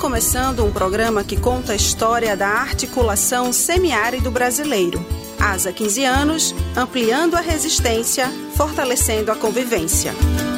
começando um programa que conta a história da articulação semiárido brasileiro. ASA 15 anos, ampliando a resistência, fortalecendo a convivência.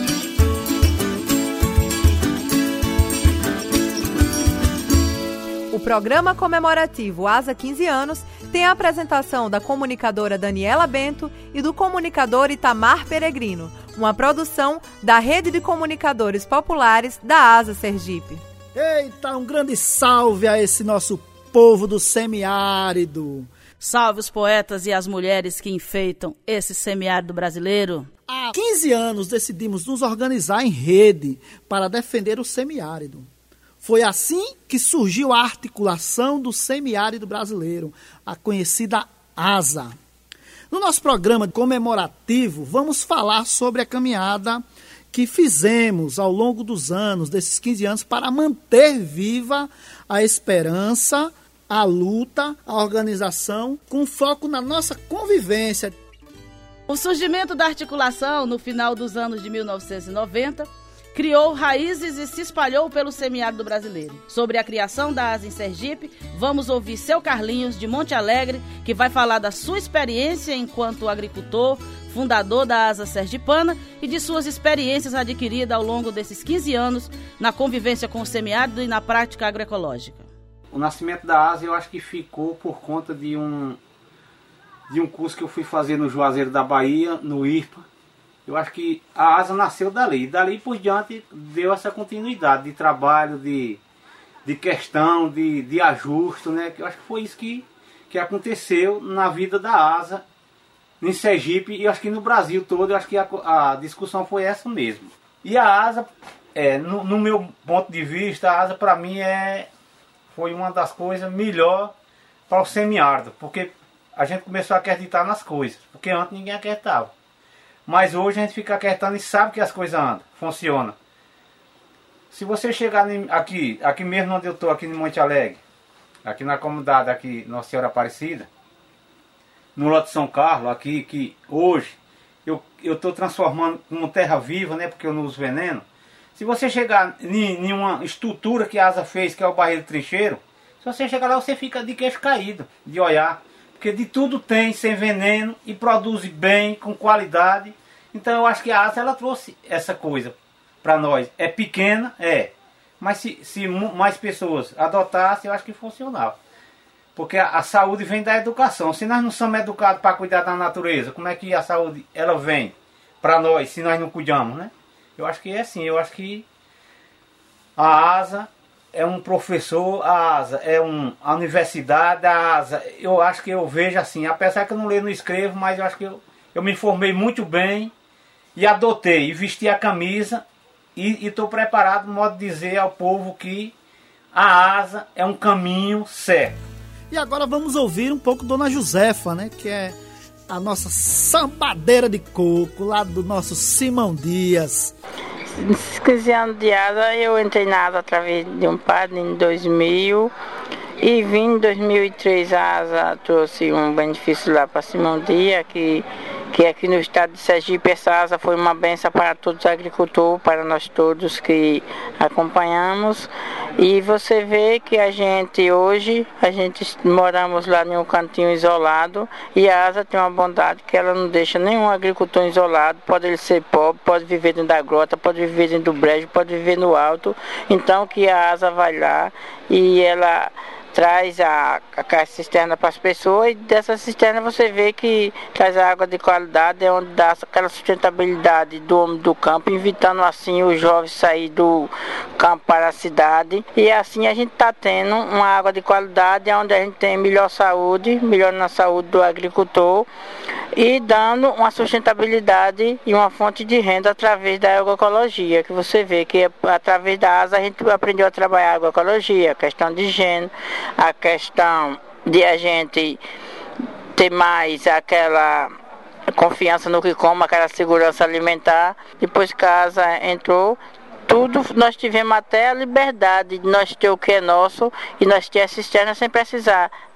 O programa comemorativo ASA 15 anos tem a apresentação da comunicadora Daniela Bento e do comunicador Itamar Peregrino, uma produção da Rede de Comunicadores Populares da ASA Sergipe. Eita, um grande salve a esse nosso povo do semiárido. Salve os poetas e as mulheres que enfeitam esse semiárido brasileiro. Há 15 anos decidimos nos organizar em rede para defender o semiárido. Foi assim que surgiu a articulação do semiárido brasileiro, a conhecida ASA. No nosso programa comemorativo, vamos falar sobre a caminhada que fizemos ao longo dos anos, desses 15 anos, para manter viva a esperança, a luta, a organização, com foco na nossa convivência. O surgimento da articulação no final dos anos de 1990 criou raízes e se espalhou pelo semiárido brasileiro. Sobre a criação da ASA em Sergipe, vamos ouvir seu Carlinhos, de Monte Alegre, que vai falar da sua experiência enquanto agricultor, fundador da ASA Sergipana, e de suas experiências adquiridas ao longo desses 15 anos na convivência com o semiárido e na prática agroecológica. O nascimento da ASA eu acho que ficou por conta de um curso que eu fui fazer no Juazeiro da Bahia, no IRPA. Eu acho que a ASA nasceu dali. Dali por diante deu essa continuidade de trabalho, de questão, de ajuste, né? Eu acho que foi isso que aconteceu na vida da ASA em Sergipe e eu acho que no Brasil todo. Eu acho que a discussão foi essa mesmo. E a ASA, no meu ponto de vista, a ASA para mim foi uma das coisas melhor para o semiárido, porque a gente começou a acreditar nas coisas, porque antes ninguém acreditava. Mas hoje a gente fica acreditando e sabe que as coisas andam, funcionam. Se você chegar aqui mesmo onde eu estou, aqui em Monte Alegre, aqui na comunidade, aqui Nossa Senhora Aparecida, no lote São Carlos, aqui que hoje eu estou transformando como terra viva, né, porque eu não uso veneno. Se você chegar em uma estrutura que a ASA fez, que é o barreiro trincheiro, se você chegar lá você fica de queixo caído, de olhar. Porque de tudo tem, sem veneno, e produz bem, com qualidade. Então eu acho que a ASA ela trouxe essa coisa para nós. É pequena, mas se mais pessoas adotassem, eu acho que funcionava. Porque a saúde vem da educação. Se nós não somos educados para cuidar da natureza, como é que a saúde ela vem para nós, se nós não cuidamos, né? Eu acho que é assim, eu acho que a ASA é um professor, a ASA é a universidade, a ASA, eu acho que eu vejo assim, apesar que eu não leio, não escrevo, mas eu acho que eu me formei muito bem e adotei, e vesti a camisa e estou preparado, no modo de dizer ao povo que a ASA é um caminho certo. E agora vamos ouvir um pouco Dona Josefa, né, que é a nossa sambadeira de coco, lá do nosso Simão Dias. 15 anos de ASA, eu entrei na ASA através de um padre em 2000 e vim em 2003 a ASA trouxe um benefício lá para Simão Dias, que aqui no estado de Sergipe essa ASA foi uma benção para todos os agricultores, para nós todos que acompanhamos. E você vê que a gente moramos lá em um cantinho isolado e a ASA tem uma bondade que ela não deixa nenhum agricultor isolado, pode ele ser pobre, pode viver dentro da grota, pode viver dentro do brejo, pode viver no alto. Então que a ASA vai lá e ela traz a cisterna para as pessoas, e dessa cisterna você vê que traz a água de qualidade, é onde dá aquela sustentabilidade do homem do campo, evitando assim os jovens sair do campo para a cidade. E assim a gente está tendo uma água de qualidade, onde a gente tem melhor saúde, melhor na saúde do agricultor, e dando uma sustentabilidade e uma fonte de renda através da agroecologia, que você vê que através da ASA a gente aprendeu a trabalhar a agroecologia, a questão de higiene, a questão de a gente ter mais aquela confiança no que come, aquela segurança alimentar. Depois que a ASA entrou, tudo nós tivemos até a liberdade de nós ter o que é nosso e nós ter a cisterna sem precisar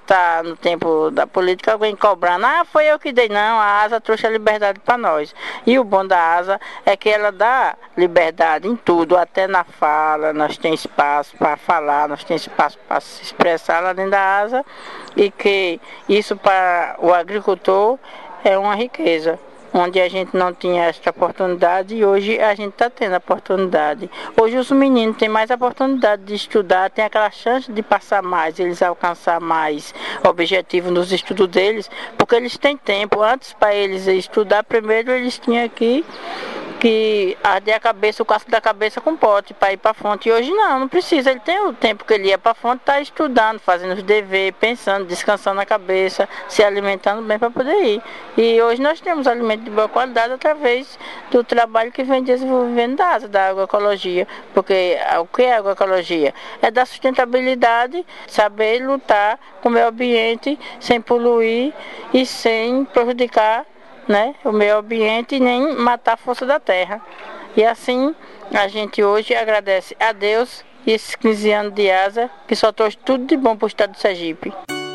tá no tempo da política alguém cobrando, foi eu que dei. Não, a ASA trouxe a liberdade para nós. E o bom da ASA é que ela dá liberdade em tudo, até na fala, nós temos espaço para falar, nós temos espaço para se expressar lá dentro da ASA, e que isso para o agricultor é uma riqueza, onde a gente não tinha essa oportunidade e hoje a gente está tendo a oportunidade. Hoje os meninos têm mais oportunidade de estudar, tem aquela chance de passar mais, eles alcançar mais objetivos nos estudos deles, porque eles têm tempo. Antes, para eles estudar, primeiro eles tinham que arder a cabeça, o casco da cabeça com pote para ir para a fonte. E hoje não precisa. Ele tem o tempo que ele ia para a fonte, está estudando, fazendo os deveres, pensando, descansando a cabeça, se alimentando bem para poder ir. E hoje nós temos alimento de boa qualidade através do trabalho que vem desenvolvendo da ASA, da agroecologia. Porque o que é agroecologia? É da sustentabilidade, saber lutar com o meio ambiente sem poluir e sem prejudicar, né, o meio ambiente e nem matar a força da terra. E assim a gente hoje agradece a Deus e esses 15 anos de ASA, que só trouxe tudo de bom para o estado do Sergipe.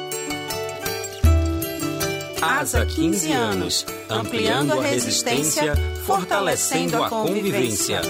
ASA 15 anos, ampliando a resistência, fortalecendo a convivência.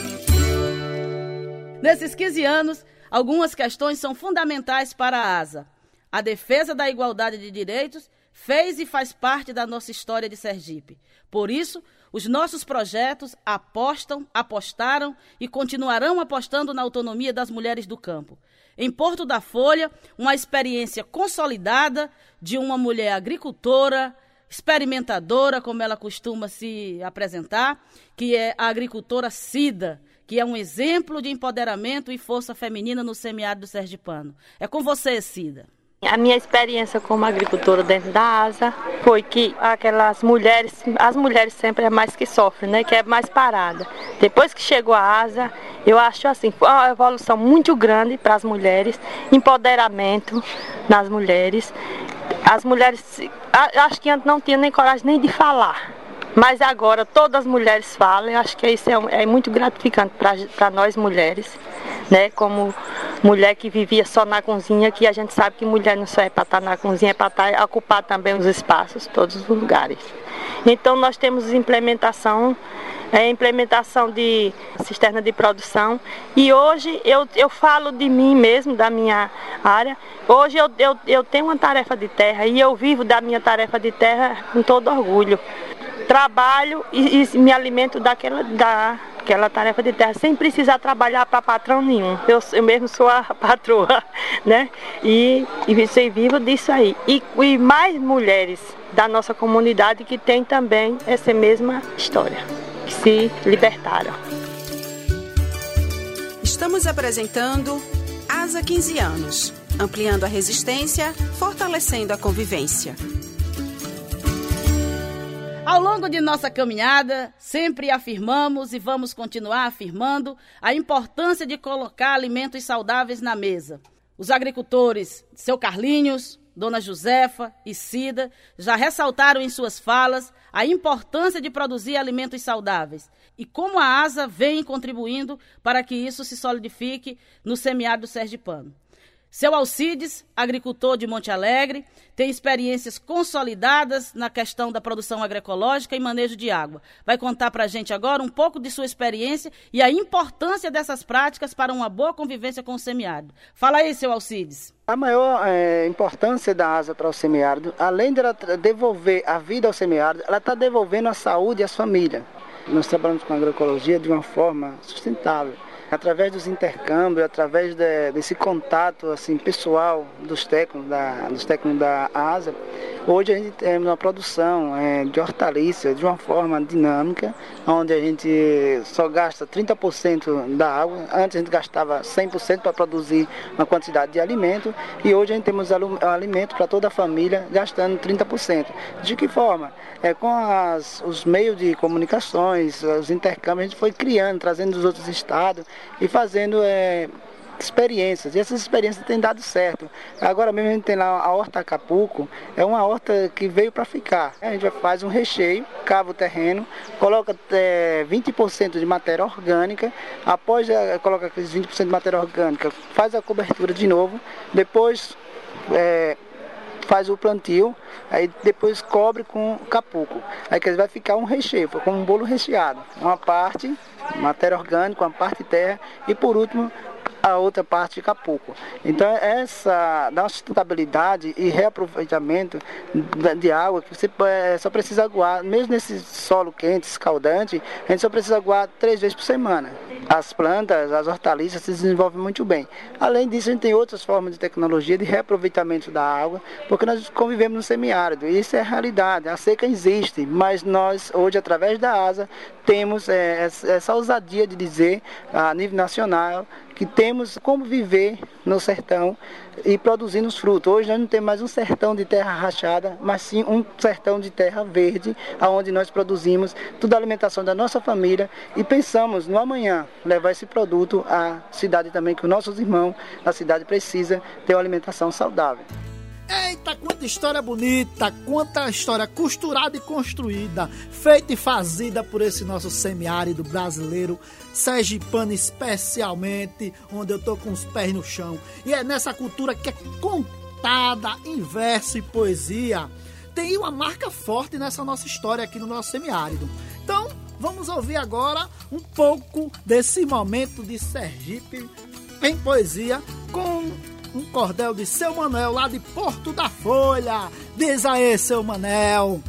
Nesses 15 anos, algumas questões são fundamentais para a ASA. A defesa da igualdade de direitos fez e faz parte da nossa história de Sergipe. Por isso, os nossos projetos apostaram e continuarão apostando na autonomia das mulheres do campo. Em Porto da Folha, uma experiência consolidada de uma mulher agricultora, experimentadora, como ela costuma se apresentar, que é a agricultora Cida, que é um exemplo de empoderamento e força feminina no semiárido sergipano. É com você, Cida. A minha experiência como agricultora dentro da ASA foi que as mulheres sempre é mais que sofrem, né? Que é mais parada. Depois que chegou a ASA, eu acho assim, foi uma evolução muito grande para as mulheres, empoderamento nas mulheres. As mulheres, acho que antes não tinha nem coragem nem de falar. Mas agora todas as mulheres falam, eu acho que isso é muito gratificante para nós mulheres, né? Como mulher que vivia só na cozinha, que a gente sabe que mulher não só é para estar na cozinha, é para ocupar também os espaços, todos os lugares. Então nós temos implementação de cisterna de produção, e hoje eu falo de mim mesmo, da minha área. Hoje eu tenho uma tarefa de terra e eu vivo da minha tarefa de terra com todo orgulho. Trabalho e me alimento daquela tarefa de terra, sem precisar trabalhar para patrão nenhum. Eu mesmo sou a patroa, né? E vivo disso aí. E mais mulheres da nossa comunidade que tem também essa mesma história, que se libertaram. Estamos apresentando ASA 15 anos, ampliando a resistência, fortalecendo a convivência. Ao longo de nossa caminhada, sempre afirmamos e vamos continuar afirmando a importância de colocar alimentos saudáveis na mesa. Os agricultores, seu Carlinhos, Dona Josefa e Cida, já ressaltaram em suas falas a importância de produzir alimentos saudáveis e como a ASA vem contribuindo para que isso se solidifique no semiárido sergipano. Seu Alcides, agricultor de Monte Alegre, tem experiências consolidadas na questão da produção agroecológica e manejo de água. Vai contar para a gente agora um pouco de sua experiência e a importância dessas práticas para uma boa convivência com o semiárido. Fala aí, seu Alcides. A maior importância da ASA para o semiárido, além de ela devolver a vida ao semiárido, ela está devolvendo a saúde às famílias. Nós trabalhamos com a agroecologia de uma forma sustentável. Através dos intercâmbios, através desse contato assim, pessoal dos técnicos da ASA, hoje a gente tem uma produção de hortaliças de uma forma dinâmica, onde a gente só gasta 30% da água. Antes a gente gastava 100% para produzir uma quantidade de alimento, e hoje a gente temos alimento para toda a família gastando 30%. De que forma? Com os meios de comunicações, os intercâmbios, a gente foi criando, trazendo dos outros estados e fazendo experiências, e essas experiências têm dado certo. Agora mesmo a gente tem lá a horta Acapulco, é uma horta que veio para ficar. A gente faz um recheio, cava o terreno, coloca 20% de matéria orgânica, após coloca aqueles 20% de matéria orgânica, faz a cobertura de novo, depois faz o plantio, aí depois cobre com capuco. Aí que vai ficar um recheio, como um bolo recheado. Uma parte matéria orgânica, uma parte terra e por último a outra parte de capuco. Então essa dá uma sustentabilidade e reaproveitamento de água que você só precisa aguar, mesmo nesse solo quente, escaldante, a gente só precisa aguar 3 vezes por semana. As plantas, as hortaliças se desenvolvem muito bem. Além disso, a gente tem outras formas de tecnologia de reaproveitamento da água, porque nós convivemos no semiárido, e isso é a realidade. A seca existe, mas nós, hoje, através da ASA, temos essa ousadia de dizer, a nível nacional, que temos como viver no sertão e produzindo os frutos. Hoje nós não temos mais um sertão de terra rachada, mas sim um sertão de terra verde, onde nós produzimos toda a alimentação da nossa família e pensamos no amanhã levar esse produto à cidade também, que os nossos irmãos da cidade precisam ter uma alimentação saudável. Eita, quanta história bonita, quanta história costurada e construída, feita e fazida por esse nosso semiárido brasileiro, sergipano especialmente, onde eu tô com os pés no chão. E é nessa cultura que é contada em verso e poesia. Tem uma marca forte nessa nossa história aqui no nosso semiárido. Então, vamos ouvir agora um pouco desse momento de Sergipe em poesia com um cordel de Seu Manel, lá de Porto da Folha. Diz aí, Seu Manel.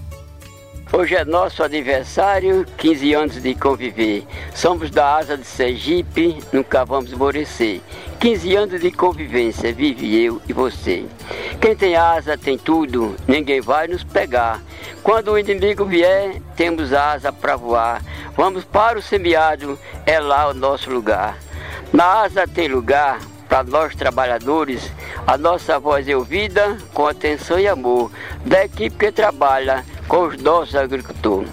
Hoje é nosso aniversário, 15 anos de conviver. Somos da Asa de Sergipe, nunca vamos esmorecer. 15 anos de convivência, vive eu e você. Quem tem asa tem tudo, ninguém vai nos pegar. Quando o inimigo vier, temos asa para voar. Vamos para o semiárido, é lá o nosso lugar. Na asa tem lugar para nós trabalhadores, a nossa voz é ouvida com atenção e amor da equipe que trabalha com os nossos agricultores.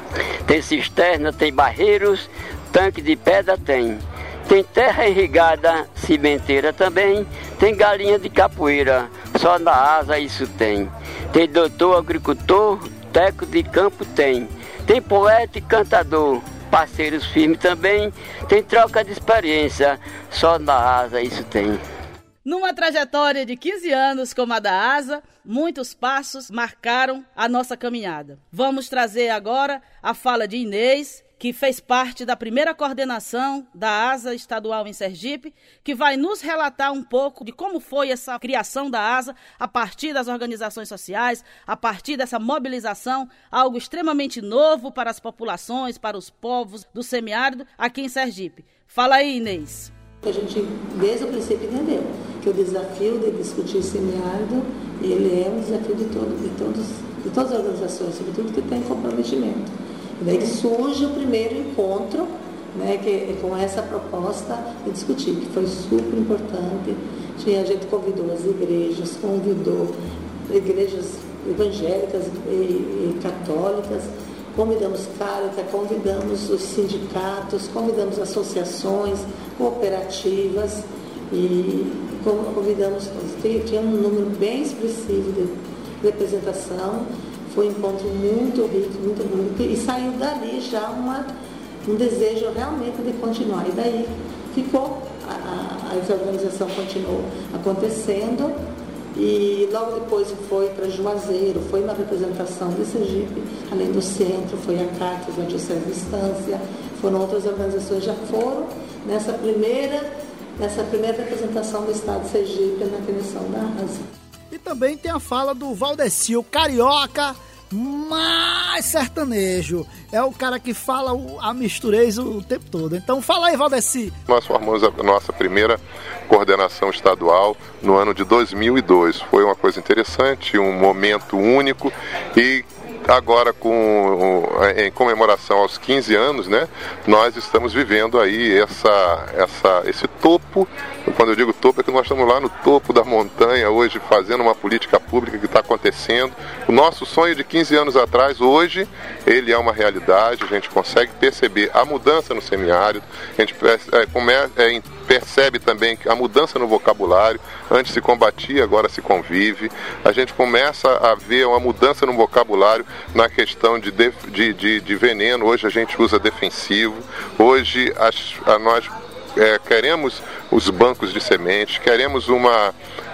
Tem cisterna, tem barreiros, tanque de pedra tem terra irrigada, cimenteira também, tem galinha de capoeira, só na asa isso tem. Tem doutor agricultor, técnico de campo tem poeta e cantador, parceiros firmes também, tem troca de experiência, só na ASA isso tem. Numa trajetória de 15 anos como a da ASA, muitos passos marcaram a nossa caminhada. Vamos trazer agora a fala de Inês, que fez parte da primeira coordenação da ASA estadual em Sergipe, que vai nos relatar um pouco de como foi essa criação da ASA a partir das organizações sociais, a partir dessa mobilização, algo extremamente novo para as populações, para os povos do semiárido aqui em Sergipe. Fala aí, Inês. A gente, desde o princípio, entendeu que o desafio de discutir semiárido, ele é um desafio de todas as organizações, sobretudo que tem comprometimento. E daí surge o primeiro encontro, né, que, com essa proposta de discutir, que foi super importante. A gente convidou as igrejas, convidou igrejas evangélicas e católicas, convidamos Caritas, convidamos os sindicatos, convidamos associações, cooperativas e convidamos, tinha um número bem expressivo de representação. Foi um encontro muito rico, muito bonito, e saiu dali já um desejo realmente de continuar. E daí ficou, essa organização continuou acontecendo, e logo depois foi para Juazeiro, foi uma representação de Sergipe, além do centro, foi a Caritas, a Diocese de Estância, foram outras organizações, já foram nessa primeira representação do Estado de Sergipe na criação da ASA. E também tem a fala do Valdeci, o carioca mais sertanejo. É o cara que fala a misturez o tempo todo. Então fala aí, Valdeci. Nós formamos a nossa primeira coordenação estadual no ano de 2002. Foi uma coisa interessante, um momento único, e agora em comemoração aos 15 anos, né, nós estamos vivendo aí esse topo. Quando eu digo topo, é que nós estamos lá no topo da montanha hoje, fazendo uma política pública que está acontecendo. O nosso sonho de 15 anos atrás, hoje, ele é uma realidade. A gente consegue perceber a mudança no semiárido, a gente percebe também a mudança no vocabulário. Antes se combatia, agora se convive. A gente começa a ver uma mudança no vocabulário na questão de veneno. Hoje a gente usa defensivo. Hoje nós queremos os bancos de sementes, queremos uma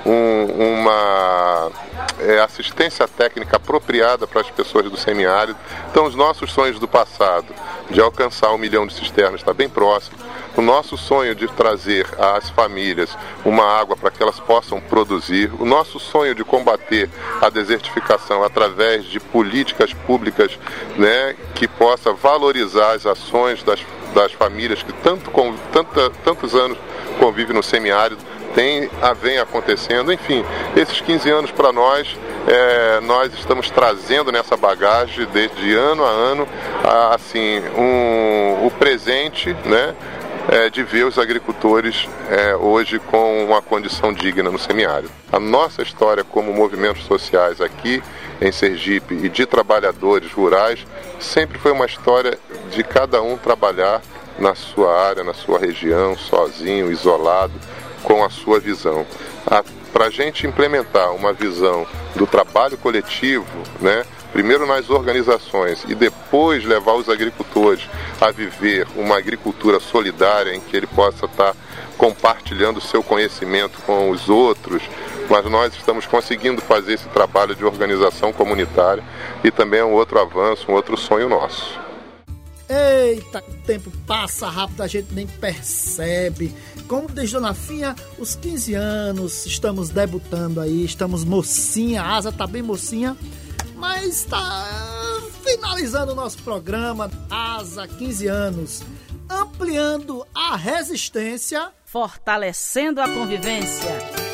uma assistência técnica apropriada para as pessoas do semiárido. Então, os nossos sonhos do passado de alcançar 1 milhão de cisternas está bem próximo. O nosso sonho de trazer às famílias uma água para que elas possam produzir, o nosso sonho de combater a desertificação através de políticas públicas, né, que possa valorizar as ações das famílias que tantos anos convivem no semiárido, vem acontecendo. Enfim, esses 15 anos para nós, nós estamos trazendo nessa bagagem, desde ano a ano, assim, o presente, né, de ver os agricultores hoje com uma condição digna no semiárido. A nossa história como movimentos sociais aqui em Sergipe e de trabalhadores rurais sempre foi uma história de cada um trabalhar na sua área, na sua região, sozinho, isolado, com a sua visão. Para a gente implementar uma visão do trabalho coletivo, né, primeiro nas organizações e depois levar os agricultores a viver uma agricultura solidária em que ele possa estar compartilhando o seu conhecimento com os outros, mas nós estamos conseguindo fazer esse trabalho de organização comunitária e também é um outro avanço, um outro sonho nosso. Eita, o tempo passa rápido, a gente nem percebe. Como diz Dona Finha, os 15 anos, estamos debutando aí, estamos mocinha, a Asa tá bem mocinha, mas tá finalizando o nosso programa. Asa, 15 anos, ampliando a resistência, fortalecendo a convivência.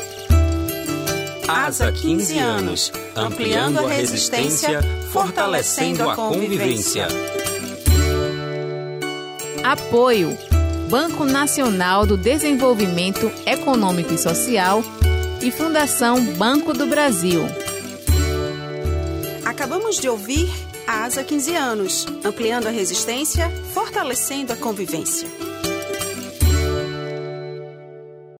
Asa, 15 anos, ampliando a resistência, fortalecendo a convivência. Apoio: Banco Nacional do Desenvolvimento Econômico e Social e Fundação Banco do Brasil. Acabamos de ouvir Asa 15 anos, ampliando a resistência, fortalecendo a convivência.